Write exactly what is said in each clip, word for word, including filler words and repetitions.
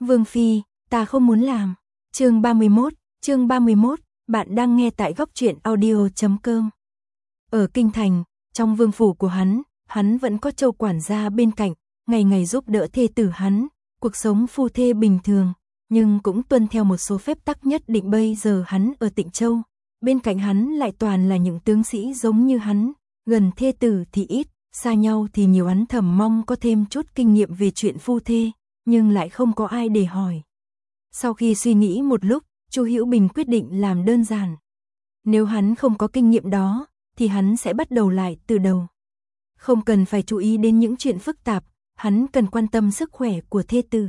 Vương phi, ta không muốn làm. Chương ba mươi mốt, chương ba mươi mốt, bạn đang nghe tại góc truyện audio chấm com. Ở kinh thành, trong vương phủ của hắn, hắn vẫn có Châu quản gia bên cạnh, ngày ngày giúp đỡ thê tử hắn, cuộc sống phu thê bình thường, nhưng cũng tuân theo một số phép tắc nhất định. Bây giờ hắn ở Tịnh Châu, bên cạnh hắn lại toàn là những tướng sĩ giống như hắn, gần thê tử thì ít, xa nhau thì nhiều. Hắn thầm mong có thêm chút kinh nghiệm về chuyện phu thê, nhưng lại không có ai để hỏi. Sau khi suy nghĩ một lúc, Chu Hữu Bình quyết định làm đơn giản. Nếu hắn không có kinh nghiệm đó, thì hắn sẽ bắt đầu lại từ đầu. Không cần phải chú ý đến những chuyện phức tạp, hắn cần quan tâm sức khỏe của thê tử.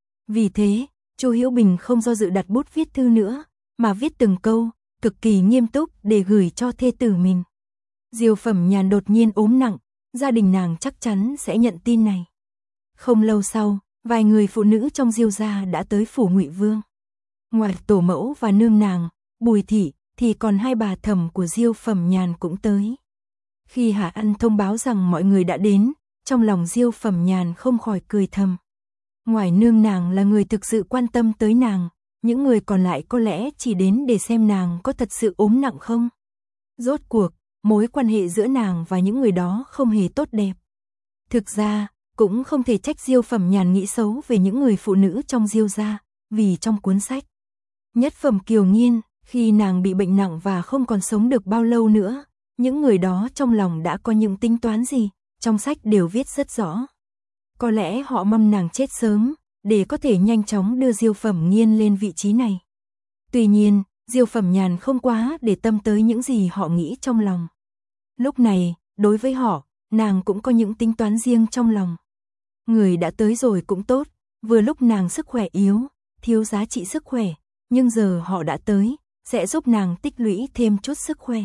Vì thế, Chu Hữu Bình không do dự đặt bút viết thư nữa, mà viết từng câu, cực kỳ nghiêm túc để gửi cho thê tử mình. Diêu Phẩm Nhàn đột nhiên ốm nặng, gia đình nàng chắc chắn sẽ nhận tin này. Không lâu sau, vài người phụ nữ trong Diêu gia đã tới phủ Ngụy Vương. Ngoài tổ mẫu và nương nàng, Bùi thị, thì còn hai bà thẩm của Diêu Phẩm Nhàn cũng tới. Khi Hạ Ăn thông báo rằng mọi người đã đến, trong lòng Diêu Phẩm Nhàn không khỏi cười thầm. Ngoài nương nàng là người thực sự quan tâm tới nàng, những người còn lại có lẽ chỉ đến để xem nàng có thật sự ốm nặng không. Rốt cuộc, mối quan hệ giữa nàng và những người đó không hề tốt đẹp. Thực ra, cũng không thể trách Diêu Phẩm Nhàn nghĩ xấu về những người phụ nữ trong Diêu gia, vì trong cuốn sách Nhất Phẩm Kiều Nghiên, khi nàng bị bệnh nặng và không còn sống được bao lâu nữa, những người đó trong lòng đã có những tính toán gì, trong sách đều viết rất rõ. Có lẽ họ mong nàng chết sớm, để có thể nhanh chóng đưa Diêu Phẩm Nghiên lên vị trí này. Tuy nhiên, Diêu Phẩm Nhàn không quá để tâm tới những gì họ nghĩ trong lòng. Lúc này, đối với họ, nàng cũng có những tính toán riêng trong lòng. Người đã tới rồi cũng tốt, vừa lúc nàng sức khỏe yếu, thiếu giá trị sức khỏe, nhưng giờ họ đã tới, sẽ giúp nàng tích lũy thêm chút sức khỏe.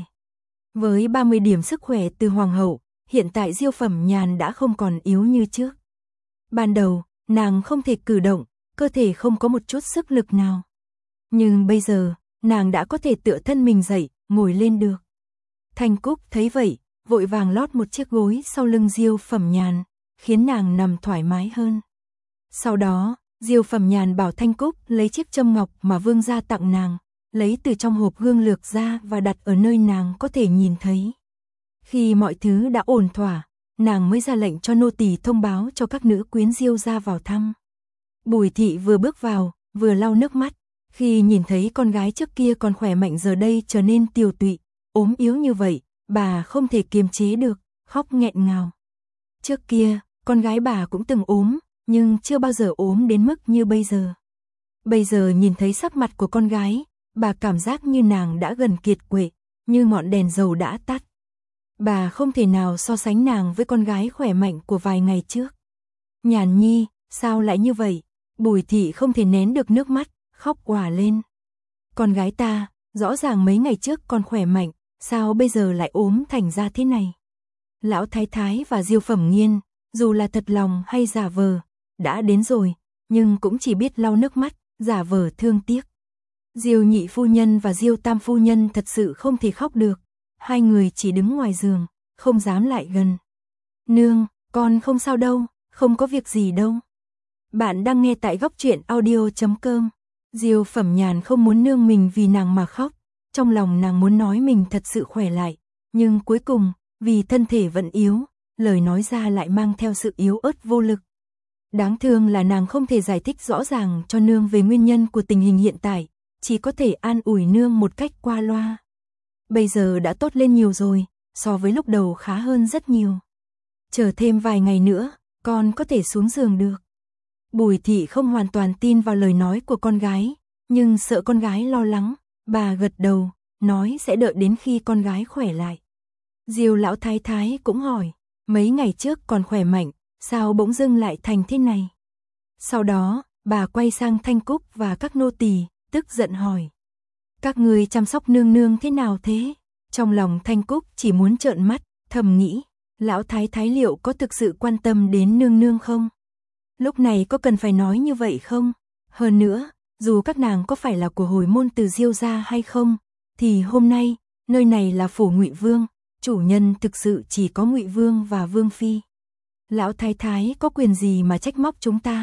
Với ba mươi điểm sức khỏe từ hoàng hậu, hiện tại Diêu Phẩm Nhàn đã không còn yếu như trước. Ban đầu, nàng không thể cử động, cơ thể không có một chút sức lực nào. Nhưng bây giờ, nàng đã có thể tựa thân mình dậy, ngồi lên được. Thanh Cúc thấy vậy, vội vàng lót một chiếc gối sau lưng Diêu Phẩm Nhàn, khiến nàng nằm thoải mái hơn. Sau đó, Diêu Phẩm Nhàn bảo Thanh Cúc lấy chiếc châm ngọc mà vương gia tặng nàng, lấy từ trong hộp gương lược ra và đặt ở nơi nàng có thể nhìn thấy. Khi mọi thứ đã ổn thỏa, nàng mới ra lệnh cho nô tỳ thông báo cho các nữ quyến Diêu gia vào thăm. Bùi thị vừa bước vào, vừa lau nước mắt, khi nhìn thấy con gái trước kia còn khỏe mạnh giờ đây trở nên tiều tụy, ốm yếu như vậy, bà không thể kiềm chế được, khóc nghẹn ngào. Trước kia, con gái bà cũng từng ốm, nhưng chưa bao giờ ốm đến mức như bây giờ. Bây giờ nhìn thấy sắc mặt của con gái, bà cảm giác như nàng đã gần kiệt quệ, như ngọn đèn dầu đã tắt. Bà không thể nào so sánh nàng với con gái khỏe mạnh của vài ngày trước. Nhàn nhi, sao lại như vậy? Bùi thị không thể nén được nước mắt, khóc òa lên. Con gái ta, rõ ràng mấy ngày trước còn khỏe mạnh, sao bây giờ lại ốm thành ra thế này? Lão Thái Thái và Diêu Phẩm Nghiên, dù là thật lòng hay giả vờ, đã đến rồi, nhưng cũng chỉ biết lau nước mắt, giả vờ thương tiếc. Diêu Nhị Phu Nhân và Diêu Tam Phu Nhân thật sự không thể khóc được, hai người chỉ đứng ngoài giường, không dám lại gần. Nương, con không sao đâu, không có việc gì đâu. Bạn đang nghe tại góc truyện audio chấm com. Diêu Phẩm Nhàn không muốn nương mình vì nàng mà khóc, trong lòng nàng muốn nói mình thật sự khỏe lại, nhưng cuối cùng, vì thân thể vẫn yếu, lời nói ra lại mang theo sự yếu ớt vô lực. Đáng thương là nàng không thể giải thích rõ ràng cho nương về nguyên nhân của tình hình hiện tại, chỉ có thể an ủi nương một cách qua loa. Bây giờ đã tốt lên nhiều rồi, so với lúc đầu khá hơn rất nhiều. Chờ thêm vài ngày nữa, con có thể xuống giường được. Bùi thị không hoàn toàn tin vào lời nói của con gái, nhưng sợ con gái lo lắng, bà gật đầu, nói sẽ đợi đến khi con gái khỏe lại. Diêu Lão Thái Thái cũng hỏi, mấy ngày trước còn khỏe mạnh, sao bỗng dưng lại thành thế này? Sau đó, bà quay sang Thanh Cúc và các nô tỳ, tức giận hỏi. Các người chăm sóc nương nương thế nào thế? Trong lòng Thanh Cúc chỉ muốn trợn mắt, thầm nghĩ, Lão Thái Thái liệu có thực sự quan tâm đến nương nương không? Lúc này có cần phải nói như vậy không? Hơn nữa, dù các nàng có phải là của hồi môn từ Diêu gia hay không, thì hôm nay, nơi này là phủ Ngụy Vương, chủ nhân thực sự chỉ có Ngụy Vương và Vương phi. Lão Thái Thái có quyền gì mà trách móc chúng ta?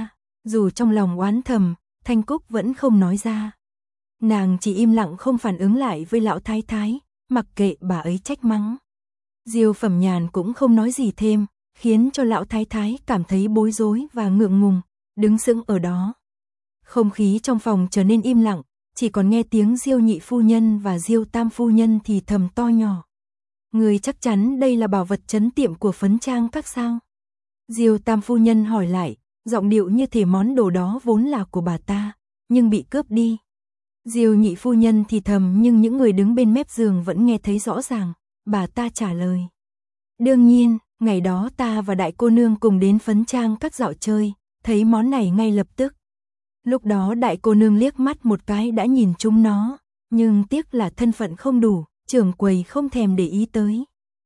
Dù trong lòng oán thầm, Thanh Cúc vẫn không nói ra. Nàng chỉ im lặng không phản ứng lại với lão thái thái, mặc kệ bà ấy trách mắng. Diêu Phẩm Nhàn cũng không nói gì thêm, khiến cho lão thái thái cảm thấy bối rối và ngượng ngùng, đứng sững ở đó. Không khí trong phòng trở nên im lặng, chỉ còn nghe tiếng Diêu nhị phu nhân và Diêu tam phu nhân thì thầm to nhỏ. Người chắc chắn đây là bảo vật trấn tiệm của Phấn Trang các sao? Diêu tam phu nhân hỏi lại, giọng điệu như thể món đồ đó vốn là của bà ta, nhưng bị cướp đi. Diêu nhị phu nhân thì thầm nhưng những người đứng bên mép giường vẫn nghe thấy rõ ràng, bà ta trả lời. Đương nhiên, ngày đó ta và đại cô nương cùng đến Phấn Trang các dạo chơi, thấy món này ngay lập tức. Lúc đó đại cô nương liếc mắt một cái đã nhìn chúng nó, nhưng tiếc là thân phận không đủ, trưởng quầy không thèm để ý tới.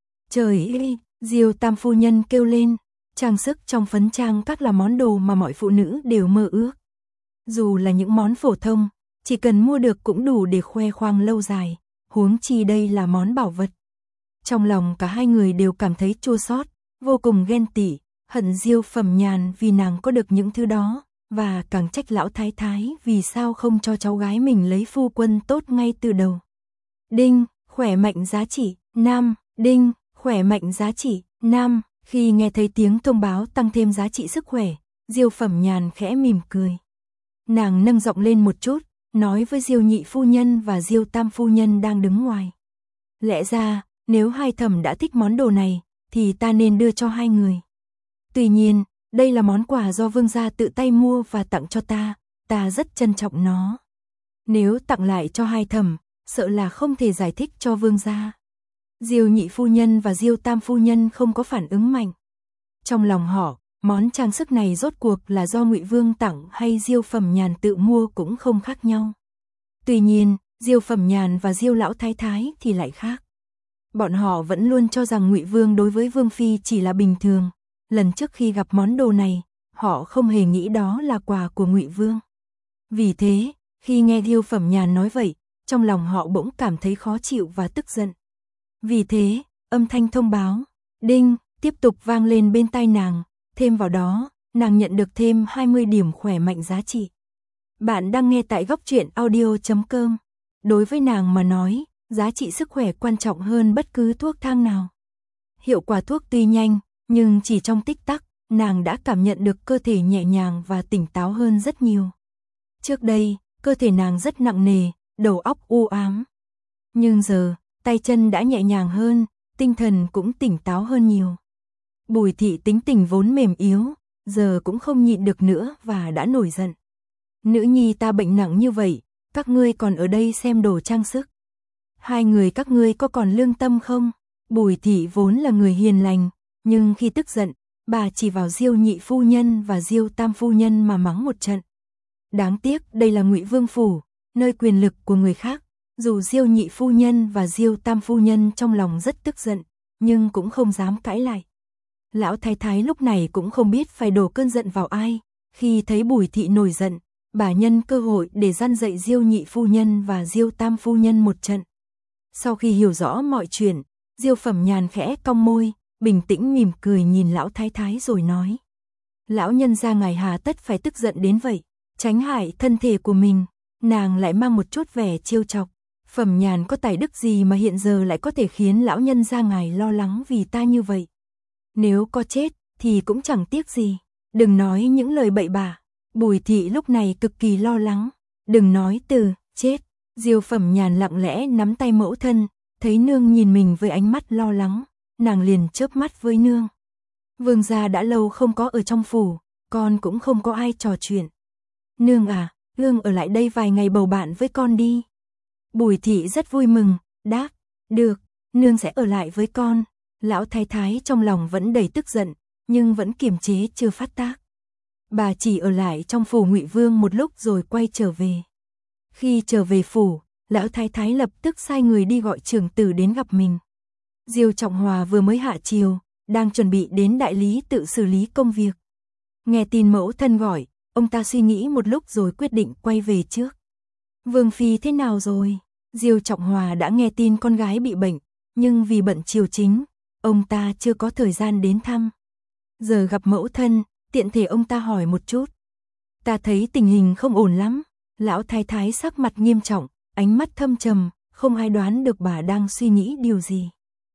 Trời ơi, Diêu tam phu nhân kêu lên, trang sức trong Phấn Trang các là món đồ mà mọi phụ nữ đều mơ ước. Dù là những món phổ thông, chỉ cần mua được cũng đủ để khoe khoang lâu dài, huống chi đây là món bảo vật. Trong lòng cả hai người đều cảm thấy chua xót, vô cùng ghen tị, hận Diêu Phẩm Nhàn vì nàng có được những thứ đó, và càng trách lão thái thái vì sao không cho cháu gái mình lấy phu quân tốt ngay từ đầu. Đinh, khỏe mạnh giá trị, nam, đinh, khỏe mạnh giá trị, nam, khi nghe thấy tiếng thông báo tăng thêm giá trị sức khỏe, Diêu Phẩm Nhàn khẽ mỉm cười. Nàng nâng giọng lên một chút, nói với Diêu nhị phu nhân và Diêu tam phu nhân đang đứng ngoài. Lẽ ra, nếu hai thẩm đã thích món đồ này, thì ta nên đưa cho hai người. Tuy nhiên, đây là món quà do vương gia tự tay mua và tặng cho ta, ta rất trân trọng nó. Nếu tặng lại cho hai thẩm, sợ là không thể giải thích cho vương gia. Diêu nhị phu nhân và Diêu tam phu nhân không có phản ứng mạnh. Trong lòng họ, món trang sức này rốt cuộc là do Ngụy Vương tặng hay Diêu Phẩm Nhàn tự mua cũng không khác nhau. Tuy nhiên, Diêu Phẩm Nhàn và Diêu lão thái thái thì lại khác. Bọn họ vẫn luôn cho rằng Ngụy Vương đối với Vương phi chỉ là bình thường. Lần trước khi gặp món đồ này, họ không hề nghĩ đó là quà của Ngụy Vương. Vì thế, khi nghe Diêu Phẩm Nhàn nói vậy, trong lòng họ bỗng cảm thấy khó chịu và tức giận. Vì thế, âm thanh thông báo, đinh, tiếp tục vang lên bên tai nàng, thêm vào đó, nàng nhận được thêm hai mươi điểm khỏe mạnh giá trị. Bạn đang nghe tại góc truyện audio chấm com. Đối với nàng mà nói, giá trị sức khỏe quan trọng hơn bất cứ thuốc thang nào. Hiệu quả thuốc tuy nhanh, nhưng chỉ trong tích tắc, nàng đã cảm nhận được cơ thể nhẹ nhàng và tỉnh táo hơn rất nhiều. Trước đây, cơ thể nàng rất nặng nề, đầu óc u ám. Nhưng giờ, tay chân đã nhẹ nhàng hơn, tinh thần cũng tỉnh táo hơn nhiều. Bùi thị tính tình vốn mềm yếu, giờ cũng không nhịn được nữa và đã nổi giận. Nữ nhi ta bệnh nặng như vậy, các ngươi còn ở đây xem đồ trang sức. Hai người các ngươi có còn lương tâm không? Bùi thị vốn là người hiền lành, nhưng khi tức giận, bà chỉ vào Diêu nhị phu nhân và Diêu tam phu nhân mà mắng một trận. Đáng tiếc đây là Ngụy Vương phủ, nơi quyền lực của người khác. Dù Diêu nhị phu nhân và Diêu tam phu nhân trong lòng rất tức giận, nhưng cũng không dám cãi lại. Lão thái thái lúc này cũng không biết phải đổ cơn giận vào ai. Khi thấy Bùi thị nổi giận, bà nhân cơ hội để răn dạy Diêu nhị phu nhân và Diêu tam phu nhân một trận. Sau khi hiểu rõ mọi chuyện, Diêu Phẩm Nhàn khẽ cong môi, bình tĩnh mỉm cười nhìn lão thái thái rồi nói. Lão nhân gia ngài hà tất phải tức giận đến vậy, tránh hại thân thể của mình. Nàng lại mang một chút vẻ trêu chọc. Phẩm Nhàn có tài đức gì mà hiện giờ lại có thể khiến lão nhân gia ngài lo lắng vì ta như vậy. Nếu có chết, thì cũng chẳng tiếc gì. Đừng nói những lời bậy bạ. Bùi thị lúc này cực kỳ lo lắng. Đừng nói từ, chết. Diêu Phẩm Nhàn lặng lẽ nắm tay mẫu thân, thấy nương nhìn mình với ánh mắt lo lắng, nàng liền chớp mắt với nương. Vương gia đã lâu không có ở trong phủ, con cũng không có ai trò chuyện. Nương à, nương ở lại đây vài ngày bầu bạn với con đi. Bùi thị rất vui mừng, đáp, được, nương sẽ ở lại với con. Lão thái thái trong lòng vẫn đầy tức giận, nhưng vẫn kiềm chế chưa phát tác. Bà chỉ ở lại trong phủ Ngụy Vương một lúc rồi quay trở về. Khi trở về phủ, lão thái thái lập tức sai người đi gọi trưởng tử đến gặp mình. Diêu Trọng Hòa vừa mới hạ chiều, đang chuẩn bị đến đại lý tự xử lý công việc. Nghe tin mẫu thân gọi, ông ta suy nghĩ một lúc rồi quyết định quay về trước. Vương phi thế nào rồi? Diêu Trọng Hòa đã nghe tin con gái bị bệnh, nhưng vì bận triều chính, ông ta chưa có thời gian đến thăm. Giờ gặp mẫu thân, tiện thể ông ta hỏi một chút. Ta thấy tình hình không ổn lắm. Lão thái thái sắc mặt nghiêm trọng, ánh mắt thâm trầm, không ai đoán được bà đang suy nghĩ điều gì.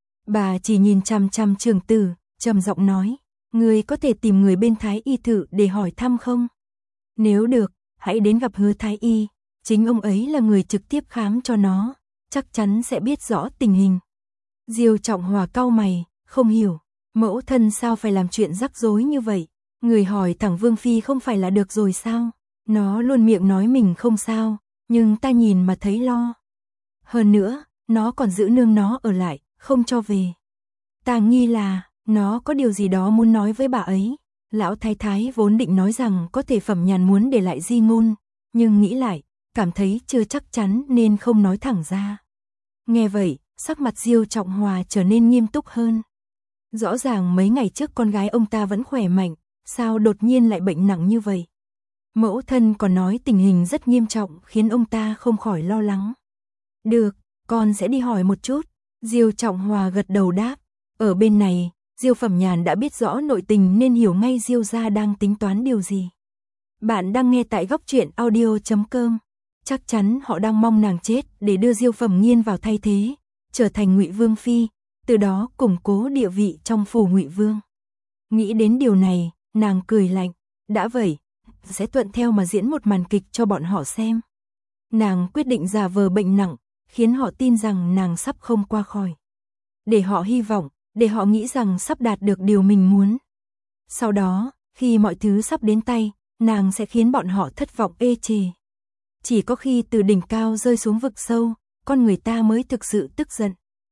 Bà chỉ nhìn chằm chằm Trường Tử, trầm giọng nói, người có thể tìm người bên Thái y thử để hỏi thăm không? Nếu được, hãy đến gặp Hứa Thái y, chính ông ấy là người trực tiếp khám cho nó, chắc chắn sẽ biết rõ tình hình. Diêu Trọng Hòa cau mày, không hiểu, mẫu thân sao phải làm chuyện rắc rối như vậy, người hỏi thẳng Vương Phi không phải là được rồi sao? Nó luôn miệng nói mình không sao, nhưng ta nhìn mà thấy lo. Hơn nữa, nó còn giữ nương nó ở lại, không cho về. Ta nghi là, nó có điều gì đó muốn nói với bà ấy. Lão thái thái vốn định nói rằng có thể Phẩm Nhàn muốn để lại di ngôn, nhưng nghĩ lại, cảm thấy chưa chắc chắn nên không nói thẳng ra. Nghe vậy, sắc mặt Diêu Trọng Hòa trở nên nghiêm túc hơn. Rõ ràng mấy ngày trước con gái ông ta vẫn khỏe mạnh, sao đột nhiên lại bệnh nặng như vậy? Mẫu thân còn nói tình hình rất nghiêm trọng khiến ông ta không khỏi lo lắng. Được, con sẽ đi hỏi một chút. Diêu Trọng Hòa gật đầu đáp. Ở bên này, Diêu Phẩm Nhàn đã biết rõ nội tình nên hiểu ngay Diêu gia đang tính toán điều gì. Bạn đang nghe tại góc truyện audio chấm com. Chắc chắn họ đang mong nàng chết để đưa Diêu Phẩm Nghiên vào thay thế, trở thành Ngụy Vương phi, từ đó củng cố địa vị trong phủ Ngụy Vương. Nghĩ đến điều này, nàng cười lạnh, đã vậy, sẽ thuận theo mà diễn một màn kịch cho bọn họ xem. Nàng quyết định giả vờ bệnh nặng, khiến họ tin rằng nàng sắp không qua khỏi. Để họ hy vọng, để họ nghĩ rằng sắp đạt được điều mình muốn. Sau đó, khi mọi thứ sắp đến tay, nàng sẽ khiến bọn họ thất vọng ê chề. Chỉ có khi từ đỉnh cao rơi xuống vực sâu, con người ta mới thực sự tức giận.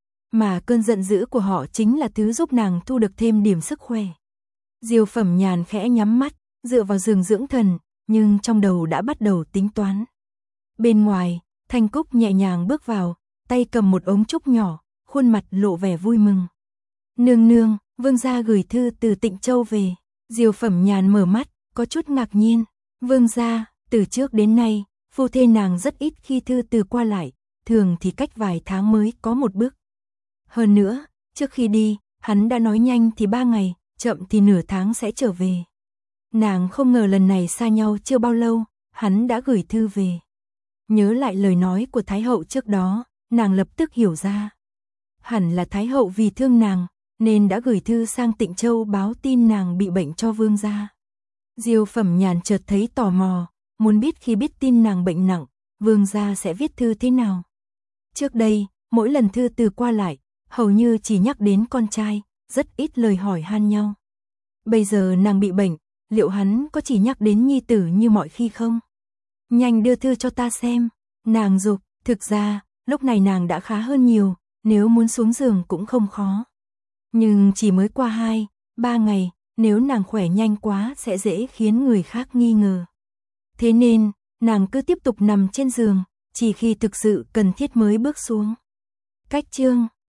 Mà cơn giận dữ của họ chính là thứ giúp nàng thu được thêm điểm sức khỏe. Diêu Phẩm Nhàn khẽ nhắm mắt, dựa vào giường dưỡng thần, nhưng trong đầu đã bắt đầu tính toán. Bên ngoài, Thanh Cúc nhẹ nhàng bước vào, tay cầm một ống trúc nhỏ, khuôn mặt lộ vẻ vui mừng. Nương nương, vương gia gửi thư từ Tịnh Châu về. Diêu Phẩm Nhàn mở mắt, có chút ngạc nhiên. Vương gia, từ trước đến nay, phu thê nàng rất ít khi thư từ qua lại, thường thì cách vài tháng mới có một bức. Hơn nữa, trước khi đi, hắn đã nói nhanh thì ba ngày, chậm thì nửa tháng sẽ trở về. Nàng không ngờ lần này xa nhau chưa bao lâu, hắn đã gửi thư về. Nhớ lại lời nói của Thái hậu trước đó, nàng lập tức hiểu ra. Hẳn là Thái hậu vì thương nàng, nên đã gửi thư sang Tịnh Châu báo tin nàng bị bệnh cho vương gia. Diêu Phẩm Nhàn chợt thấy tò mò, muốn biết khi biết tin nàng bệnh nặng, vương gia sẽ viết thư thế nào. Trước đây, mỗi lần thư từ qua lại, hầu như chỉ nhắc đến con trai, rất ít lời hỏi han nhau. Bây giờ nàng bị bệnh, liệu hắn có chỉ nhắc đến nhi tử như mọi khi không? Nhanh đưa thư cho ta xem, nàng giục, thực ra, lúc này nàng đã khá hơn nhiều, nếu muốn xuống giường cũng không khó. Nhưng chỉ mới qua hai, ba ngày, nếu nàng khỏe nhanh quá sẽ dễ khiến người khác nghi ngờ. Thế nên, nàng cứ tiếp tục nằm trên giường, chỉ khi thực sự cần thiết mới bước xuống. Cách chương